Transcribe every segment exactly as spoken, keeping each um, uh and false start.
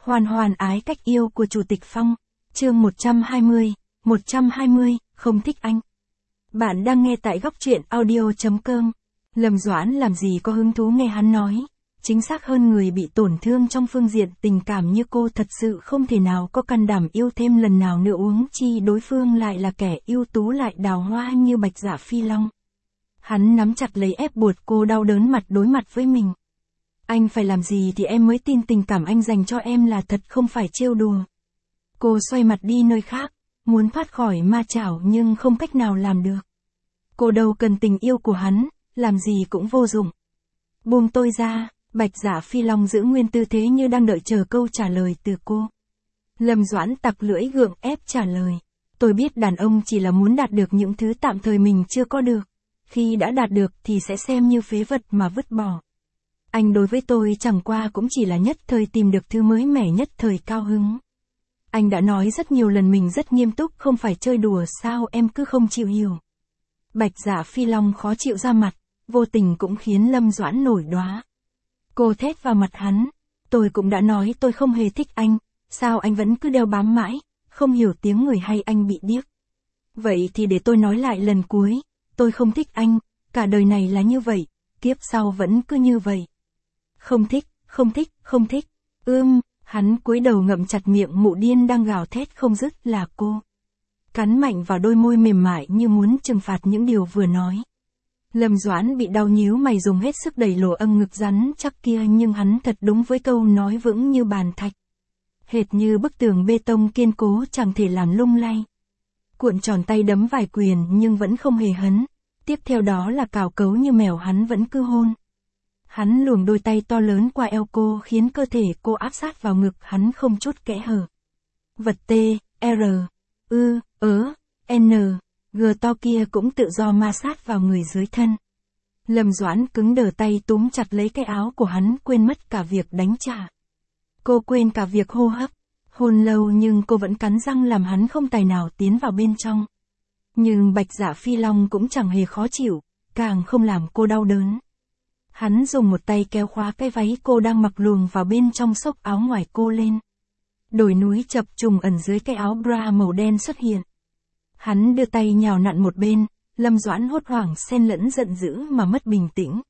Hoàn hoàn ái cách yêu của Chủ tịch Phong, chương một trăm hai mươi, một trăm hai mươi, không thích anh. Bạn đang nghe tại góc truyện audio.com. Lâm Doãn làm gì có hứng thú nghe hắn nói. Chính xác hơn, người bị tổn thương trong phương diện tình cảm như cô thật sự không thể nào có can đảm yêu thêm lần nào nữa, huống chi đối phương lại là kẻ ưu tú lại đào hoa như Bạch Dạ Phi Long. Hắn nắm chặt lấy ép buộc cô đau đớn mặt đối mặt với mình. Anh phải làm gì thì em mới tin tình cảm anh dành cho em là thật, không phải trêu đùa. Cô xoay mặt đi nơi khác, muốn thoát khỏi ma chảo nhưng không cách nào làm được. Cô đâu cần tình yêu của hắn, làm gì cũng vô dụng. Buông tôi ra. Bạch Dạ Phi Long giữ nguyên tư thế như đang đợi chờ câu trả lời từ cô. Lâm Doãn tặc lưỡi gượng ép trả lời. Tôi biết đàn ông chỉ là muốn đạt được những thứ tạm thời mình chưa có được. Khi đã đạt được thì sẽ xem như phế vật mà vứt bỏ. Anh đối với tôi chẳng qua cũng chỉ là nhất thời tìm được thứ mới mẻ, nhất thời cao hứng. Anh đã nói rất nhiều lần mình rất nghiêm túc, không phải chơi đùa, sao em cứ không chịu hiểu. Bạch Dạ Phi Long khó chịu ra mặt, vô tình cũng khiến Lâm Doãn nổi đoá. Cô thét vào mặt hắn, tôi cũng đã nói tôi không hề thích anh, sao anh vẫn cứ đeo bám mãi, không hiểu tiếng người hay anh bị điếc. Vậy thì để tôi nói lại lần cuối, tôi không thích anh, cả đời này là như vậy, kiếp sau vẫn cứ như vậy. Không thích, không thích, không thích, ưm, hắn cúi đầu ngậm chặt miệng mụ điên đang gào thét không dứt là cô. Cắn mạnh vào đôi môi mềm mại như muốn trừng phạt những điều vừa nói. Lâm Doãn bị đau nhíu mày, dùng hết sức đẩy lỗ âng ngực rắn chắc kia, nhưng hắn thật đúng với câu nói vững như bàn thạch. Hệt như bức tường bê tông kiên cố chẳng thể làm lung lay. Cuộn tròn tay đấm vài quyền nhưng vẫn không hề hấn. Tiếp theo đó là cào cấu như mèo, hắn vẫn cứ hôn. Hắn luồng đôi tay to lớn qua eo cô khiến cơ thể cô áp sát vào ngực hắn không chút kẽ hở. Vật T, R, ư, ớ, N, G to kia cũng tự do ma sát vào người dưới thân. Lâm Doãn cứng đờ tay túm chặt lấy cái áo của hắn, quên mất cả việc đánh trả. Cô quên cả việc hô hấp. Hôn lâu nhưng cô vẫn cắn răng làm hắn không tài nào tiến vào bên trong. Nhưng Bạch Dạ Phi Long cũng chẳng hề khó chịu, càng không làm cô đau đớn. Hắn dùng một tay kéo khóa cái váy cô đang mặc luồn vào bên trong, xốc áo ngoài cô lên. Đồi núi chập trùng ẩn dưới cái áo bra màu đen xuất hiện. Hắn đưa tay nhào nặn một bên, Lâm Doãn hốt hoảng xen lẫn giận dữ mà mất bình tĩnh.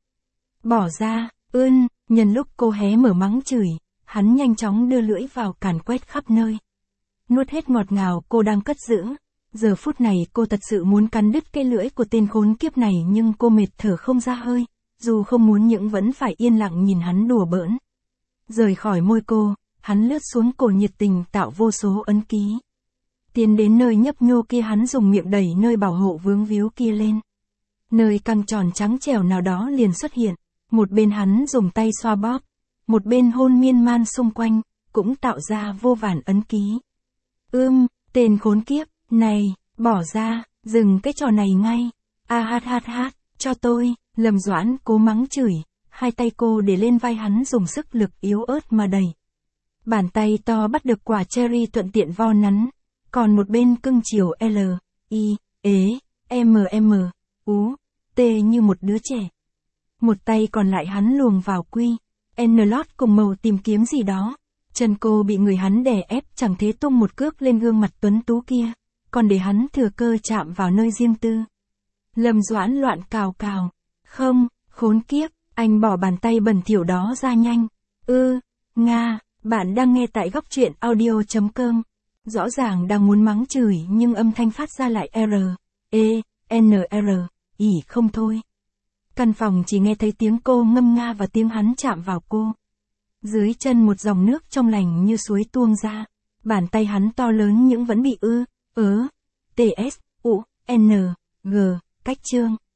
Bỏ ra, ươn, nhân lúc cô hé mở mắng chửi, hắn nhanh chóng đưa lưỡi vào càn quét khắp nơi. Nuốt hết ngọt ngào cô đang cất giữ. Giờ phút này cô thật sự muốn cắn đứt cái lưỡi của tên khốn kiếp này, nhưng cô mệt thở không ra hơi, dù không muốn nhưng vẫn phải yên lặng nhìn hắn đùa bỡn. Rời khỏi môi cô, hắn lướt xuống cổ nhiệt tình tạo vô số ấn ký. Tiến đến nơi nhấp nhô kia, hắn dùng miệng đẩy nơi bảo hộ vướng víu kia lên. Nơi căng tròn trắng trẻo nào đó liền xuất hiện, một bên hắn dùng tay xoa bóp, một bên hôn miên man xung quanh, cũng tạo ra vô vàn ấn ký. Ưm, tên khốn kiếp, này, bỏ ra, dừng cái trò này ngay. A hát hát hát, cho tôi. Lâm Doãn cố mắng chửi, hai tay cô để lên vai hắn, dùng sức lực yếu ớt mà đẩy. Bàn tay to bắt được quả cherry thuận tiện vo nắn, còn một bên cưng chiều L, I, ế, M M, ú, T như một đứa trẻ. Một tay còn lại hắn luồng vào quy, N lót cùng màu tìm kiếm gì đó. Chân cô bị người hắn đè ép, chẳng thế tung một cước lên gương mặt tuấn tú kia, còn để hắn thừa cơ chạm vào nơi riêng tư. Lâm Doãn loạn cào cào. Không, khốn kiếp, anh bỏ bàn tay bẩn thỉu đó ra nhanh. Ư, Nga, bạn đang nghe tại góc truyện audio.com. Rõ ràng đang muốn mắng chửi nhưng âm thanh phát ra lại R, E, N R, ỉ không thôi. Căn phòng chỉ nghe thấy tiếng cô ngâm nga và tiếng hắn chạm vào cô. Dưới chân một dòng nước trong lành như suối tuôn ra. Bàn tay hắn to lớn nhưng vẫn bị ư, ớ, T S, U, N, G, cách chương.